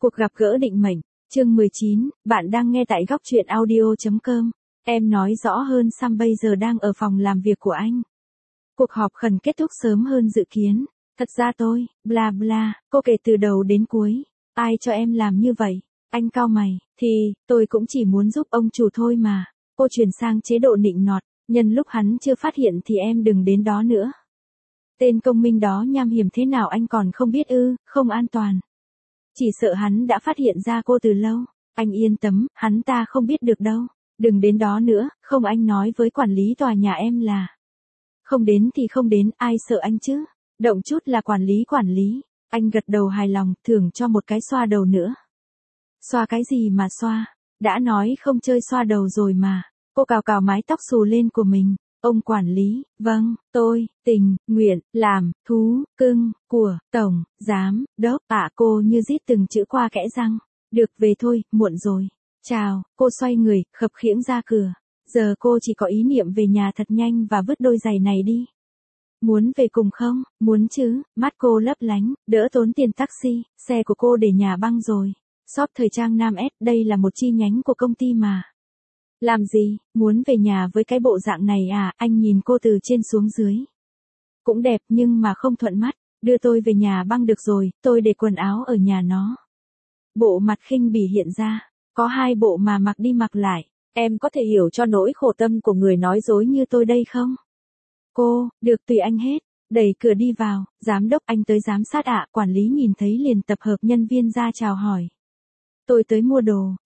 Cuộc gặp gỡ định mệnh, chương 19, bạn đang nghe tại góc truyện audio.com. Em nói rõ hơn Sam bây giờ đang ở phòng làm việc của anh. Cuộc họp khẩn kết thúc sớm hơn dự kiến. Thật ra tôi, bla bla, cô kể từ đầu đến cuối. Ai cho em làm như vậy? Anh cau mày, thì, tôi cũng chỉ muốn giúp ông chủ thôi mà. Cô chuyển sang chế độ nịnh nọt, nhân lúc hắn chưa phát hiện thì em đừng đến đó nữa. Tên công minh đó nham hiểm thế nào anh còn không biết ư, không an toàn. Chỉ sợ hắn đã phát hiện ra cô từ lâu. Anh yên tâm, hắn ta không biết được đâu. Đừng đến đó nữa, không anh nói với quản lý tòa nhà em là. Không đến thì không đến, ai sợ anh chứ. Động chút là quản lý. Anh gật đầu hài lòng, thưởng cho một cái xoa đầu nữa. Xoa cái gì mà xoa? Đã nói không chơi xoa đầu rồi mà. Cô cào cào mái tóc xù lên của mình. Ông quản lý, vâng, tôi, tình, nguyện, làm, thú, cưng, của, tổng, giám, đốc, cô như rít từng chữ qua kẽ răng. Được về thôi, muộn rồi. Chào, cô xoay người, khập khiễng ra cửa. Giờ cô chỉ có ý niệm về nhà thật nhanh và vứt đôi giày này đi. Muốn về cùng không? Muốn chứ, mắt cô lấp lánh, đỡ tốn tiền taxi, xe của cô để nhà băng rồi. Shop thời trang Nam S, đây là một chi nhánh của công ty mà. Làm gì, muốn về nhà với cái bộ dạng này à, anh nhìn cô từ trên xuống dưới. Cũng đẹp nhưng mà không thuận mắt, đưa tôi về nhà băng được rồi, tôi để quần áo ở nhà nó. Bộ mặt khinh bỉ hiện ra, có hai bộ mà mặc đi mặc lại, em có thể hiểu cho nỗi khổ tâm của người nói dối như tôi đây không? Cô, được tùy anh hết, đẩy cửa đi vào, giám đốc anh tới giám sát ạ, quản lý nhìn thấy liền tập hợp nhân viên ra chào hỏi. Tôi tới mua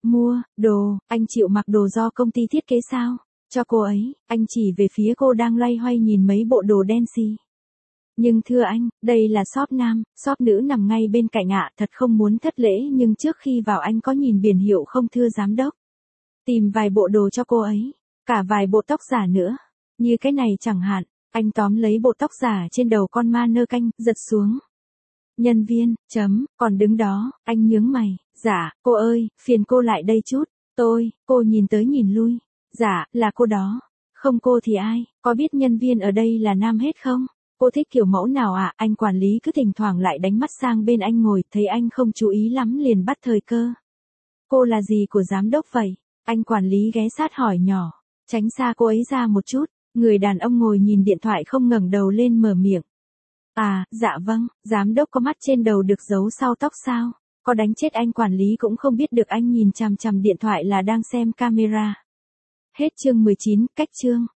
đồ, anh chịu mặc đồ do công ty thiết kế sao? Cho cô ấy, anh chỉ về phía cô đang loay hoay nhìn mấy bộ đồ đen xì. Nhưng thưa anh, đây là shop nam, shop nữ nằm ngay bên cạnh ạ, thật không muốn thất lễ nhưng trước khi vào anh có nhìn biển hiệu không thưa giám đốc? Tìm vài bộ đồ cho cô ấy, cả vài bộ tóc giả nữa, như cái này chẳng hạn, anh tóm lấy bộ tóc giả trên đầu con ma nơ canh, giật xuống. Nhân viên, còn đứng đó, anh nhướng mày, dạ, cô ơi, phiền cô lại đây chút, cô nhìn tới nhìn lui, dạ, là cô đó, không cô thì ai, có biết nhân viên ở đây là nam hết không? Cô thích kiểu mẫu nào ạ? Anh quản lý cứ thỉnh thoảng lại đánh mắt sang bên anh ngồi, thấy anh không chú ý lắm liền bắt thời cơ. Cô là gì của giám đốc vậy? Anh quản lý ghé sát hỏi nhỏ, tránh xa cô ấy ra một chút, người đàn ông ngồi nhìn điện thoại không ngẩng đầu lên mở miệng. Dạ vâng, giám đốc có mắt trên đầu được giấu sau tóc sao? Có đánh chết anh quản lý cũng không biết được anh nhìn chằm chằm điện thoại là đang xem camera. Hết chương 19, cách chương.